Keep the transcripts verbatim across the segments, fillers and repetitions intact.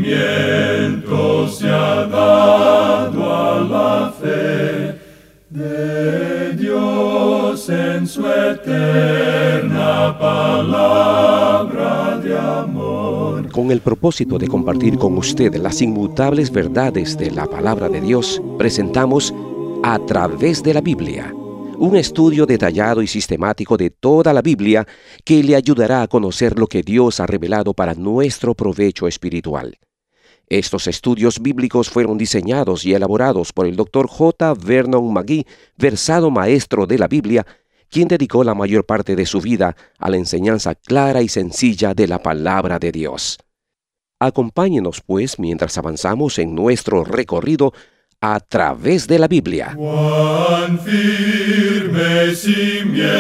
nacimiento se ha dado a la fe de Dios en su eterna palabra de amor. Con el propósito de compartir con usted las inmutables verdades de la palabra de Dios, presentamos A Través de la Biblia, un estudio detallado y sistemático de toda la Biblia que le ayudará a conocer lo que Dios ha revelado para nuestro provecho espiritual. Estos estudios bíblicos fueron diseñados y elaborados por el doctor J. Vernon McGee, versado maestro de la Biblia, quien dedicó la mayor parte de su vida a la enseñanza clara y sencilla de la palabra de Dios. Acompáñenos, pues, mientras avanzamos en nuestro recorrido a través de la Biblia. Cuán firme cimiento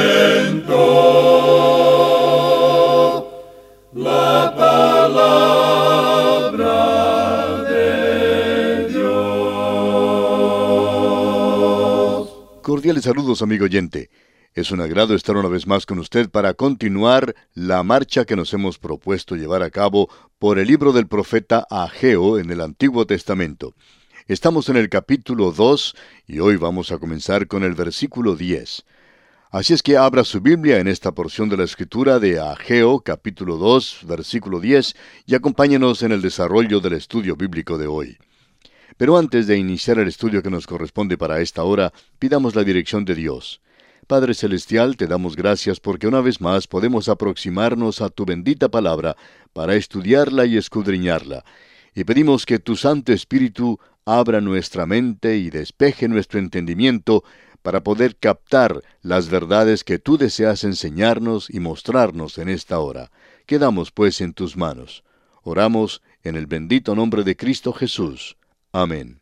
la palabra de Dios. Cordiales saludos, amigo oyente. Es un agrado estar una vez más con usted para continuar la marcha que nos hemos propuesto llevar a cabo por el libro del profeta Ageo en el Antiguo Testamento. Estamos en el capítulo dos y hoy vamos a comenzar con el versículo diez. Así es que abra su Biblia en esta porción de la Escritura de Ageo, capítulo dos, versículo diez, y acompáñenos en el desarrollo del estudio bíblico de hoy. Pero antes de iniciar el estudio que nos corresponde para esta hora, pidamos la dirección de Dios. Padre Celestial, te damos gracias porque una vez más podemos aproximarnos a tu bendita palabra para estudiarla y escudriñarla. Y pedimos que tu Santo Espíritu abra nuestra mente y despeje nuestro entendimiento para poder captar las verdades que tú deseas enseñarnos y mostrarnos en esta hora. Quedamos pues en tus manos. Oramos en el bendito nombre de Cristo Jesús. Amén.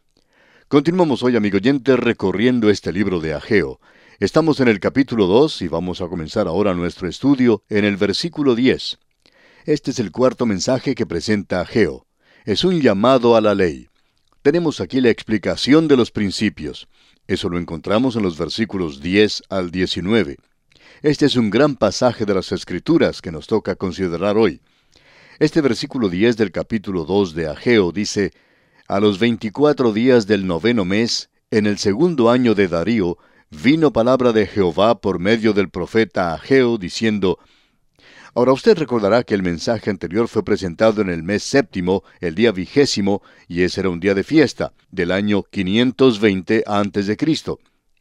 Continuamos hoy, amigo oyente, recorriendo este libro de Ageo. Estamos en el capítulo dos y vamos a comenzar ahora nuestro estudio en el versículo diez. Este es el cuarto mensaje que presenta Ageo. Es un llamado a la ley. Tenemos aquí la explicación de los principios. Eso lo encontramos en los versículos diez al diecinueve. Este es un gran pasaje de las Escrituras que nos toca considerar hoy. Este versículo diez del capítulo dos de Ageo dice: A los veinticuatro días del noveno mes, en el segundo año de Darío, vino palabra de Jehová por medio del profeta Ageo, diciendo... Ahora usted recordará que el mensaje anterior fue presentado en el mes séptimo, el día vigésimo, y ese era un día de fiesta, del año quinientos veinte antes de Cristo.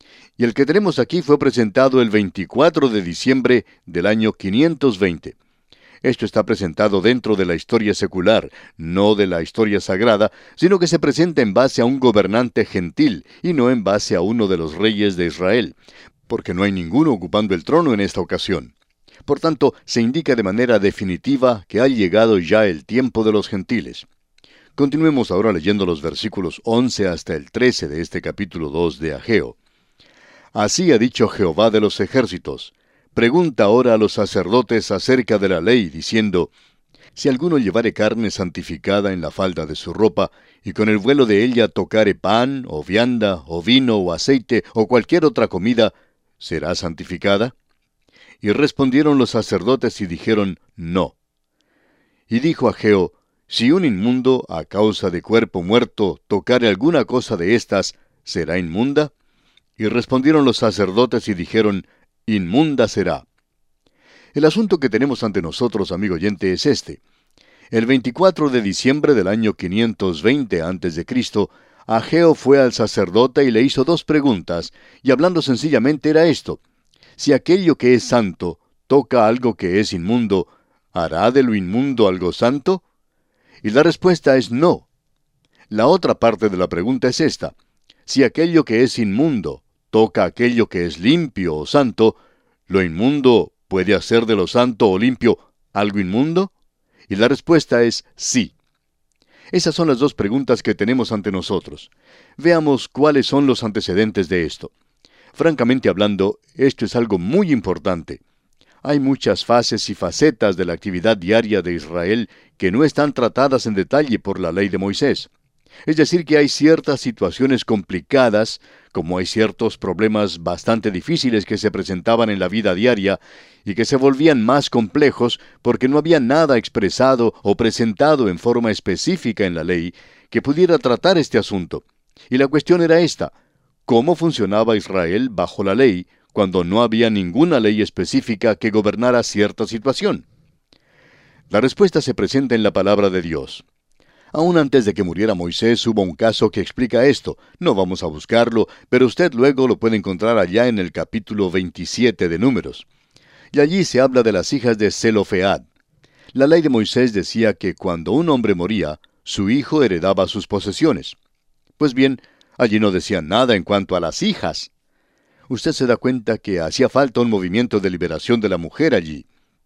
Y el que tenemos aquí fue presentado el veinticuatro de diciembre del año quinientos veinte. Esto está presentado dentro de la historia secular, no de la historia sagrada, sino que se presenta en base a un gobernante gentil y no en base a uno de los reyes de Israel, porque no hay ninguno ocupando el trono en esta ocasión. Por tanto, se indica de manera definitiva que ha llegado ya el tiempo de los gentiles. Continuemos ahora leyendo los versículos once hasta el trece de este capítulo dos de Ageo. Así ha dicho Jehová de los ejércitos: Pregunta ahora a los sacerdotes acerca de la ley, diciendo: Si alguno llevare carne santificada en la falda de su ropa, y con el vuelo de ella tocare pan, o vianda, o vino, o aceite, o cualquier otra comida, ¿será santificada? Y respondieron los sacerdotes y dijeron: No. Y dijo Ageo: Si un inmundo, a causa de cuerpo muerto, tocare alguna cosa de estas, ¿será inmunda? Y respondieron los sacerdotes y dijeron: Inmunda será. El asunto que tenemos ante nosotros, amigo oyente, es este. El veinticuatro de diciembre del año quinientos veinte antes de Cristo, Ageo fue al sacerdote y le hizo dos preguntas, y hablando sencillamente era esto: Si aquello que es santo toca algo que es inmundo, ¿hará de lo inmundo algo santo? Y la respuesta es no. La otra parte de la pregunta es esta: Si aquello que es inmundo toca aquello que es limpio o santo, ¿lo inmundo puede hacer de lo santo o limpio algo inmundo? Y la respuesta es sí. Esas son las dos preguntas que tenemos ante nosotros. Veamos cuáles son los antecedentes de esto. Francamente hablando, esto es algo muy importante. Hay muchas fases y facetas de la actividad diaria de Israel que no están tratadas en detalle por la ley de Moisés. Es decir, que hay ciertas situaciones complicadas, como hay ciertos problemas bastante difíciles que se presentaban en la vida diaria y que se volvían más complejos porque no había nada expresado o presentado en forma específica en la ley que pudiera tratar este asunto. Y la cuestión era esta: ¿cómo funcionaba Israel bajo la ley cuando no había ninguna ley específica que gobernara cierta situación? La respuesta se presenta en la palabra de Dios. Aún antes de que muriera Moisés hubo un caso que explica esto. No vamos a buscarlo, pero usted luego lo puede encontrar allá en el capítulo veintisiete de Números. Y allí se habla de las hijas de Zelofead. La ley de Moisés decía que cuando un hombre moría, su hijo heredaba sus posesiones. Pues bien, allí no decía nada en cuanto a las hijas. Usted se da cuenta que hacía falta un movimiento de liberación de la mujer allí.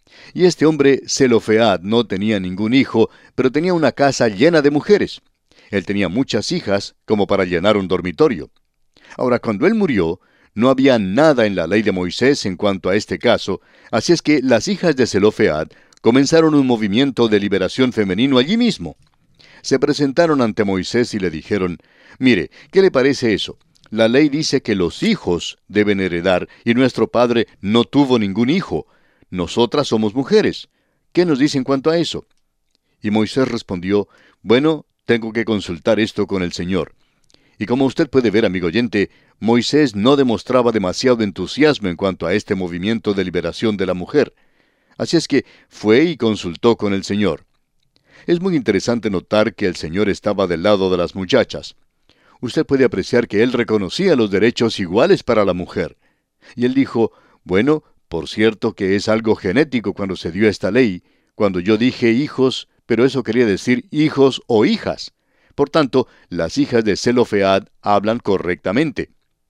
Y este hombre, Zelofead, no tenía ningún hijo, pero tenía una casa llena de mujeres. Él tenía muchas hijas, como para llenar un dormitorio. Ahora, cuando él murió, no había nada en la ley de Moisés en cuanto a este caso, así es que las hijas de Zelofead comenzaron un movimiento de liberación femenino allí mismo. Se presentaron ante Moisés y le dijeron: «Mire, ¿qué le parece eso? La ley dice que los hijos deben heredar, y nuestro padre no tuvo ningún hijo. Nosotras somos mujeres. ¿Qué nos dice en cuanto a eso?». Y Moisés respondió: «Bueno, tengo que consultar esto con el Señor». Y como usted puede ver, amigo oyente, Moisés no demostraba demasiado entusiasmo en cuanto a este movimiento de liberación de la mujer. Así es que fue y consultó con el Señor. Es muy interesante notar que el Señor estaba del lado de las muchachas. Usted puede apreciar que Él reconocía los derechos iguales para la mujer. Y Él dijo: «Bueno, por cierto que es algo genético cuando se dio esta ley, cuando yo dije hijos, pero eso quería decir hijos o hijas. Por tanto, las hijas de Zelofead hablan correctamente».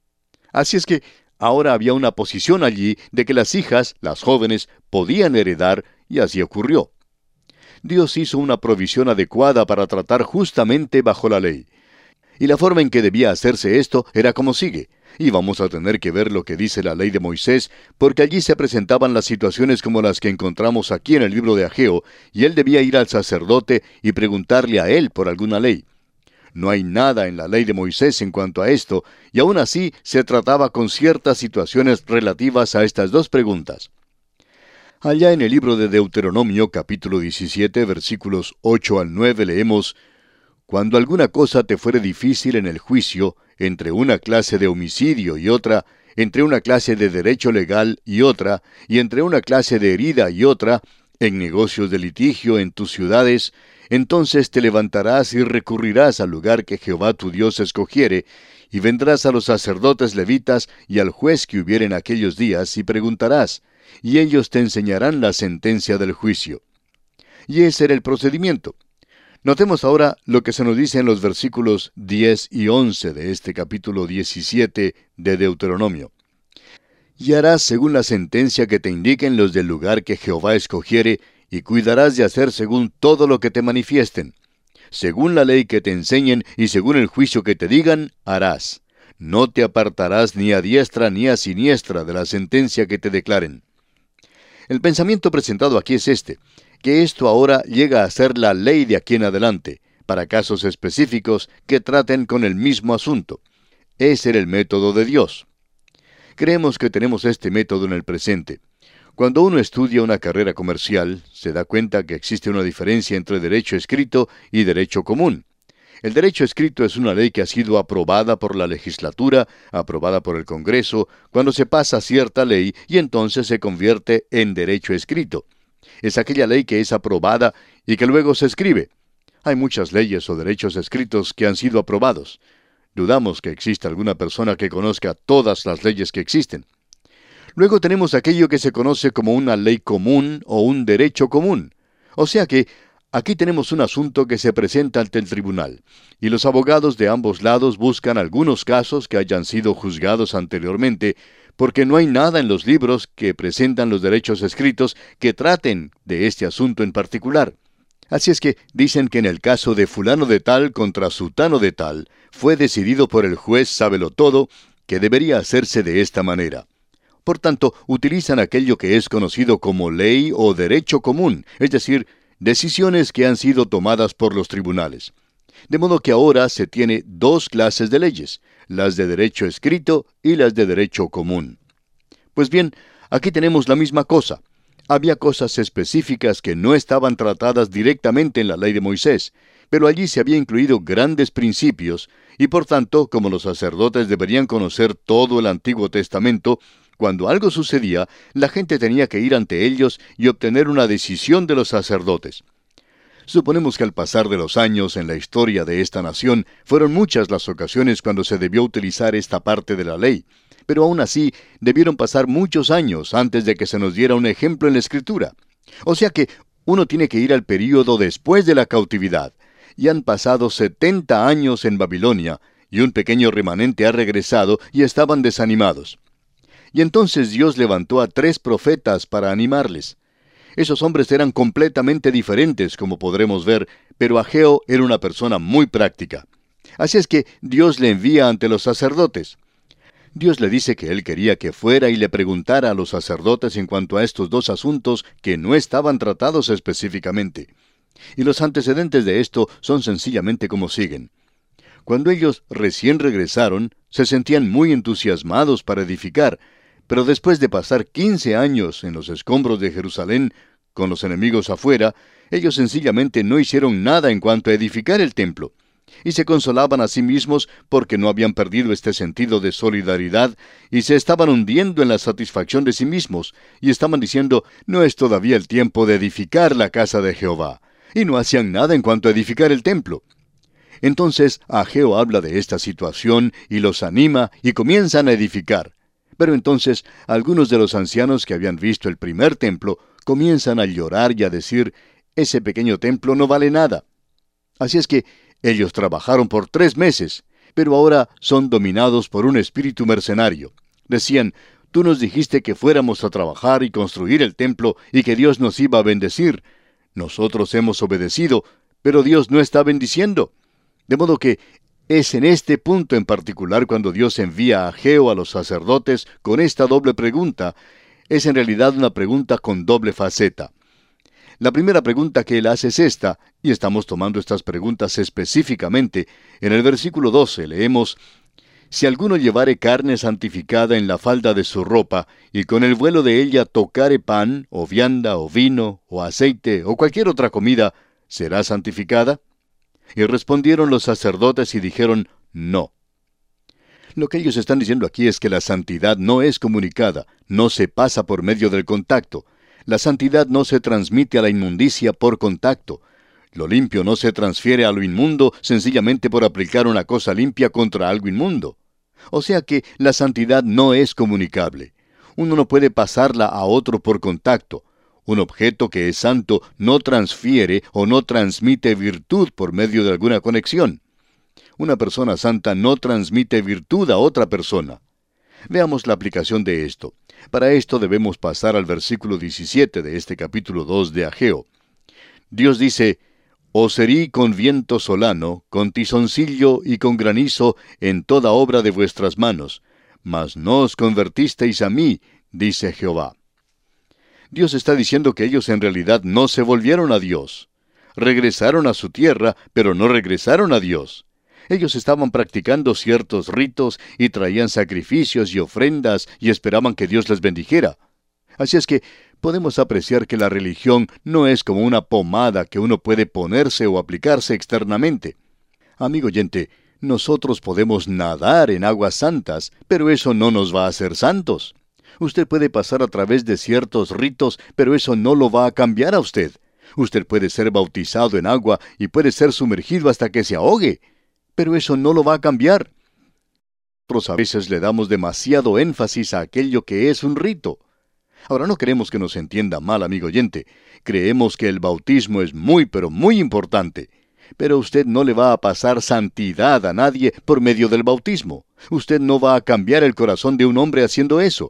Así es que ahora había una posición allí de que las hijas, las jóvenes, podían heredar, y así ocurrió. Dios hizo una provisión adecuada para tratar justamente bajo la ley. Y la forma en que debía hacerse esto era como sigue. Y vamos a tener que ver lo que dice la ley de Moisés, porque allí se presentaban las situaciones como las que encontramos aquí en el libro de Ageo, y él debía ir al sacerdote y preguntarle a él por alguna ley. No hay nada en la ley de Moisés en cuanto a esto, y aún así se trataba con ciertas situaciones relativas a estas dos preguntas. Allá en el libro de Deuteronomio, capítulo diecisiete, versículos ocho al nueve, leemos: «Cuando alguna cosa te fuere difícil en el juicio, entre una clase de homicidio y otra, entre una clase de derecho legal y otra, y entre una clase de herida y otra, en negocios de litigio en tus ciudades, entonces te levantarás y recurrirás al lugar que Jehová tu Dios escogiere, y vendrás a los sacerdotes levitas y al juez que hubiere en aquellos días, y preguntarás, y ellos te enseñarán la sentencia del juicio». Y ese era el procedimiento. Notemos ahora lo que se nos dice en los versículos diez y once de este capítulo diecisiete de Deuteronomio. «Y harás según la sentencia que te indiquen los del lugar que Jehová escogiere, y cuidarás de hacer según todo lo que te manifiesten. Según la ley que te enseñen y según el juicio que te digan, harás. No te apartarás ni a diestra ni a siniestra de la sentencia que te declaren». El pensamiento presentado aquí es este, que esto ahora llega a ser la ley de aquí en adelante, para casos específicos que traten con el mismo asunto. Ese era el método de Dios. Creemos que tenemos este método en el presente. Cuando uno estudia una carrera comercial, se da cuenta que existe una diferencia entre derecho escrito y derecho común. El derecho escrito es una ley que ha sido aprobada por la legislatura, aprobada por el Congreso, cuando se pasa cierta ley y entonces se convierte en derecho escrito. Es aquella ley que es aprobada y que luego se escribe. Hay muchas leyes o derechos escritos que han sido aprobados. Dudamos que exista alguna persona que conozca todas las leyes que existen. Luego tenemos aquello que se conoce como una ley común o un derecho común. O sea que aquí tenemos un asunto que se presenta ante el tribunal, y los abogados de ambos lados buscan algunos casos que hayan sido juzgados anteriormente, porque no hay nada en los libros que presentan los derechos escritos que traten de este asunto en particular. Así es que dicen que en el caso de fulano de tal contra sutano de tal, fue decidido por el juez Sabelotodo que debería hacerse de esta manera. Por tanto, utilizan aquello que es conocido como ley o derecho común, es decir, decisiones que han sido tomadas por los tribunales. De modo que ahora se tiene dos clases de leyes, las de derecho escrito y las de derecho común. Pues bien, aquí tenemos la misma cosa. Había cosas específicas que no estaban tratadas directamente en la ley de Moisés, pero allí se había incluido grandes principios, y por tanto, como los sacerdotes deberían conocer todo el Antiguo Testamento, cuando algo sucedía, la gente tenía que ir ante ellos y obtener una decisión de los sacerdotes. Suponemos que al pasar de los años en la historia de esta nación, fueron muchas las ocasiones cuando se debió utilizar esta parte de la ley, pero aún así debieron pasar muchos años antes de que se nos diera un ejemplo en la Escritura. O sea que uno tiene que ir al período después de la cautividad, y han pasado setenta años en Babilonia, y un pequeño remanente ha regresado y estaban desanimados. Y entonces Dios levantó a tres profetas para animarles. Esos hombres eran completamente diferentes, como podremos ver, pero Ageo era una persona muy práctica. Así es que Dios le envía ante los sacerdotes. Dios le dice que él quería que fuera y le preguntara a los sacerdotes en cuanto a estos dos asuntos que no estaban tratados específicamente. Y los antecedentes de esto son sencillamente como siguen. Cuando ellos recién regresaron, se sentían muy entusiasmados para edificar, pero después de pasar quince años en los escombros de Jerusalén, con los enemigos afuera, ellos sencillamente no hicieron nada en cuanto a edificar el templo, y se consolaban a sí mismos porque no habían perdido este sentido de solidaridad, y se estaban hundiendo en la satisfacción de sí mismos, y estaban diciendo, no es todavía el tiempo de edificar la casa de Jehová, y no hacían nada en cuanto a edificar el templo. Entonces Ageo habla de esta situación, y los anima, y comienzan a edificar. Pero entonces, algunos de los ancianos que habían visto el primer templo, comienzan a llorar y a decir, ese pequeño templo no vale nada. Así es que ellos trabajaron por tres meses, pero ahora son dominados por un espíritu mercenario. Decían, tú nos dijiste que fuéramos a trabajar y construir el templo y que Dios nos iba a bendecir. Nosotros hemos obedecido, pero Dios no está bendiciendo. De modo que es en este punto en particular cuando Dios envía a Ageo a los sacerdotes con esta doble pregunta. Es en realidad una pregunta con doble faceta. La primera pregunta que él hace es esta, y estamos tomando estas preguntas específicamente. En el versículo doce leemos, «Si alguno llevare carne santificada en la falda de su ropa, y con el vuelo de ella tocare pan, o vianda, o vino, o aceite, o cualquier otra comida, ¿será santificada?» Y respondieron los sacerdotes y dijeron, no. Lo que ellos están diciendo aquí es que la santidad no es comunicada, no se pasa por medio del contacto. La santidad no se transmite a la inmundicia por contacto. Lo limpio no se transfiere a lo inmundo sencillamente por aplicar una cosa limpia contra algo inmundo. O sea que la santidad no es comunicable. Uno no puede pasarla a otro por contacto. Un objeto que es santo no transfiere o no transmite virtud por medio de alguna conexión. Una persona santa no transmite virtud a otra persona. Veamos la aplicación de esto. Para esto debemos pasar al versículo diecisiete de este capítulo dos de Ageo. Dios dice, «Os herí con viento solano, con tizoncillo y con granizo en toda obra de vuestras manos, mas no os convertisteis a mí, dice Jehová». Dios está diciendo que ellos en realidad no se volvieron a Dios. Regresaron a su tierra, pero no regresaron a Dios. Ellos estaban practicando ciertos ritos y traían sacrificios y ofrendas y esperaban que Dios les bendijera. Así es que podemos apreciar que la religión no es como una pomada que uno puede ponerse o aplicarse externamente. Amigo oyente, nosotros podemos nadar en aguas santas, pero eso no nos va a hacer santos. Usted puede pasar a través de ciertos ritos, pero eso no lo va a cambiar a usted. Usted puede ser bautizado en agua y puede ser sumergido hasta que se ahogue, pero eso no lo va a cambiar. Nosotros a veces le damos demasiado énfasis a aquello que es un rito. Ahora, no queremos que nos entienda mal, amigo oyente. Creemos que el bautismo es muy, pero muy importante. Pero usted no le va a pasar santidad a nadie por medio del bautismo. Usted no va a cambiar el corazón de un hombre haciendo eso.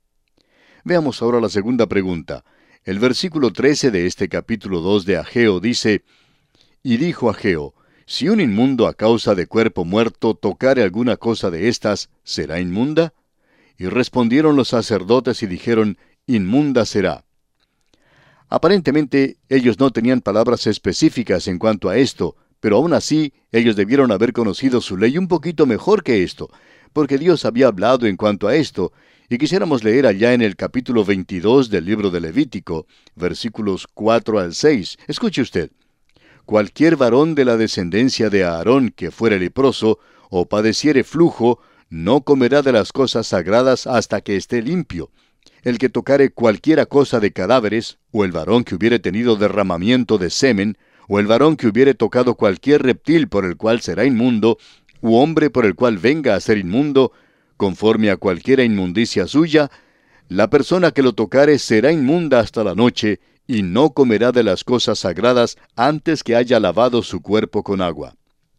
Veamos ahora la segunda pregunta. El versículo trece de este capítulo dos de Ageo dice, «Y dijo Ageo, si un inmundo a causa de cuerpo muerto tocare alguna cosa de estas, ¿será inmunda?» Y respondieron los sacerdotes y dijeron, «Inmunda será». Aparentemente, ellos no tenían palabras específicas en cuanto a esto, Pero aún así, ellos debieron haber conocido su ley un poquito mejor que esto, porque Dios había hablado en cuanto a esto, y quisiéramos leer allá en el capítulo veintidós del libro de Levítico, versículos cuatro al seis. Escuche usted. Cualquier varón de la descendencia de Aarón que fuere leproso, o padeciere flujo, no comerá de las cosas sagradas hasta que esté limpio. El que tocare cualquiera cosa de cadáveres, o el varón que hubiere tenido derramamiento de semen, o el varón que hubiere tocado cualquier reptil por el cual será inmundo, u hombre por el cual venga a ser inmundo, conforme a cualquiera inmundicia suya, la persona que lo tocare será inmunda hasta la noche, y no comerá de las cosas sagradas antes que haya lavado su cuerpo con agua.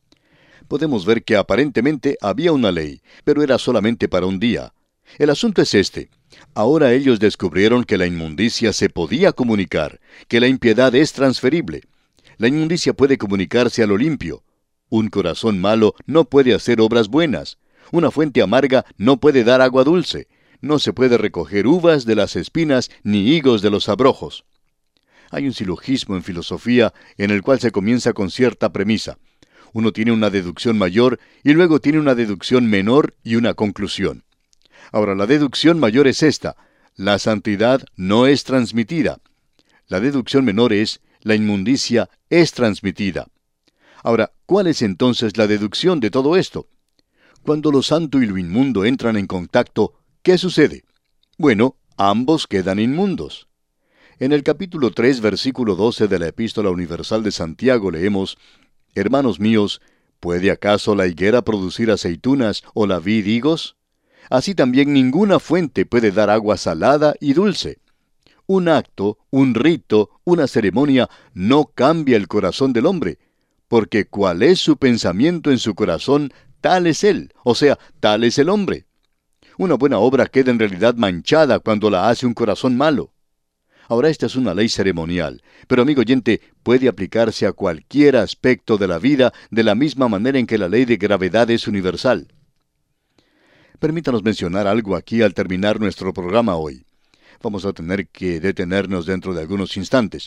Podemos ver que aparentemente había una ley, pero era solamente para un día. El asunto es este. Ahora ellos descubrieron que la inmundicia se podía comunicar, que la impiedad es transferible. La inmundicia puede comunicarse a lo limpio. Un corazón malo no puede hacer obras buenas. Una fuente amarga no puede dar agua dulce. No se puede recoger uvas de las espinas ni higos de los abrojos. Hay un silogismo en filosofía en el cual se comienza con cierta premisa. Uno tiene una deducción mayor y luego tiene una deducción menor y una conclusión. Ahora, la deducción mayor es esta: la santidad no es transmitida. La deducción menor es: la inmundicia es transmitida. Ahora, ¿cuál es entonces la deducción de todo esto? Cuando lo santo y lo inmundo entran en contacto, ¿qué sucede? Bueno, ambos quedan inmundos. En el capítulo tres, versículo doce de la Epístola Universal de Santiago leemos: Hermanos míos, ¿puede acaso la higuera producir aceitunas o la vid higos? Así también ninguna fuente puede dar agua salada y dulce. Un acto, un rito, una ceremonia no cambia el corazón del hombre, porque cuál es su pensamiento en su corazón, tal es él, o sea, tal es el hombre. Una buena obra queda en realidad manchada cuando la hace un corazón malo. Ahora, esta es una ley ceremonial, pero amigo oyente, puede aplicarse a cualquier aspecto de la vida de la misma manera en que la ley de gravedad es universal. Permítanos mencionar algo aquí al terminar nuestro programa hoy. Vamos a tener que detenernos dentro de algunos instantes.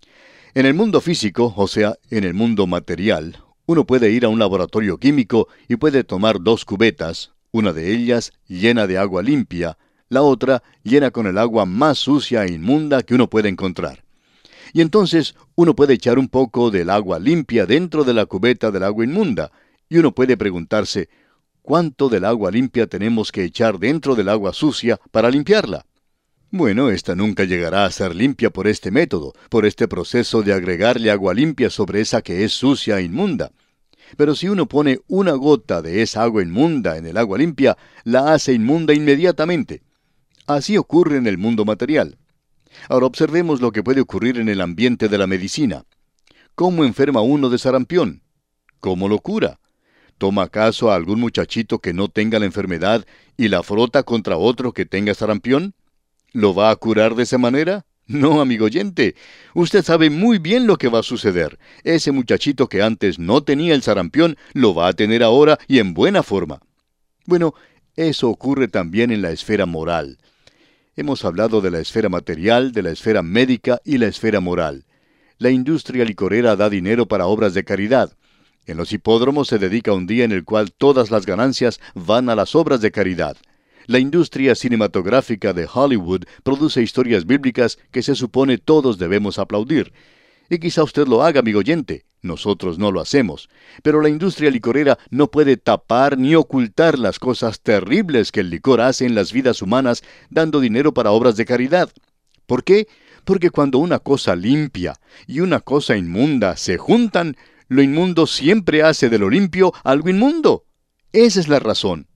En el mundo físico, o sea, en el mundo material, uno puede ir a un laboratorio químico y puede tomar dos cubetas, una de ellas llena de agua limpia, la otra llena con el agua más sucia e inmunda que uno puede encontrar. Y entonces uno puede echar un poco del agua limpia dentro de la cubeta del agua inmunda, y uno puede preguntarse, ¿cuánto del agua limpia tenemos que echar dentro del agua sucia para limpiarla? Bueno, esta nunca llegará a ser limpia por este método, por este proceso de agregarle agua limpia sobre esa que es sucia e inmunda. Pero si uno pone una gota de esa agua inmunda en el agua limpia, la hace inmunda inmediatamente. Así ocurre en el mundo material. Ahora observemos lo que puede ocurrir en el ambiente de la medicina. ¿Cómo enferma uno de sarampión? ¿Cómo lo cura? ¿Toma acaso a algún muchachito que no tenga la enfermedad y la frota contra otro que tenga sarampión? ¿Lo va a curar de esa manera? No, amigo oyente. Usted sabe muy bien lo que va a suceder. Ese muchachito que antes no tenía el sarampión, lo va a tener ahora y en buena forma. Bueno, eso ocurre también en la esfera moral. Hemos hablado de la esfera material, de la esfera médica y la esfera moral. La industria licorera da dinero para obras de caridad. En los hipódromos se dedica un día en el cual todas las ganancias van a las obras de caridad. La industria cinematográfica de Hollywood produce historias bíblicas que se supone todos debemos aplaudir. Y quizá usted lo haga, amigo oyente. Nosotros no lo hacemos. Pero la industria licorera no puede tapar ni ocultar las cosas terribles que el licor hace en las vidas humanas, dando dinero para obras de caridad. ¿Por qué? Porque cuando una cosa limpia y una cosa inmunda se juntan, lo inmundo siempre hace de lo limpio algo inmundo. Esa es la razón.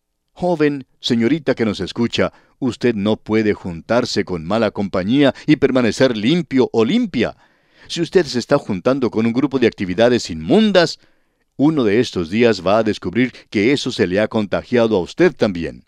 Joven, señorita que nos escucha, usted no puede juntarse con mala compañía y permanecer limpio o limpia. Si usted se está juntando con un grupo de actividades inmundas, uno de estos días va a descubrir que eso se le ha contagiado a usted también.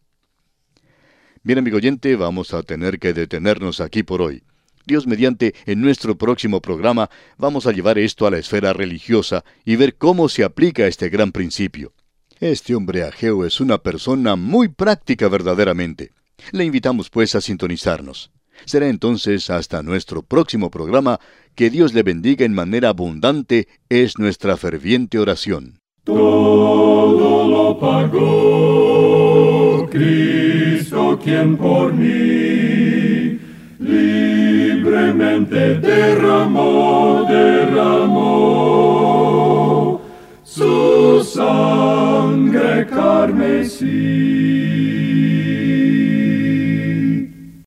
Bien, amigo oyente, vamos a tener que detenernos aquí por hoy. Dios mediante, en nuestro próximo programa vamos a llevar esto a la esfera religiosa y ver cómo se aplica este gran principio. Este hombre Ageo es una persona muy práctica verdaderamente. Le invitamos pues a sintonizarnos. Será entonces hasta nuestro próximo programa. Que Dios le bendiga en manera abundante es nuestra ferviente oración. Todo lo pagó Cristo, quien por mí libremente derramó, derramó su sangre carmesí.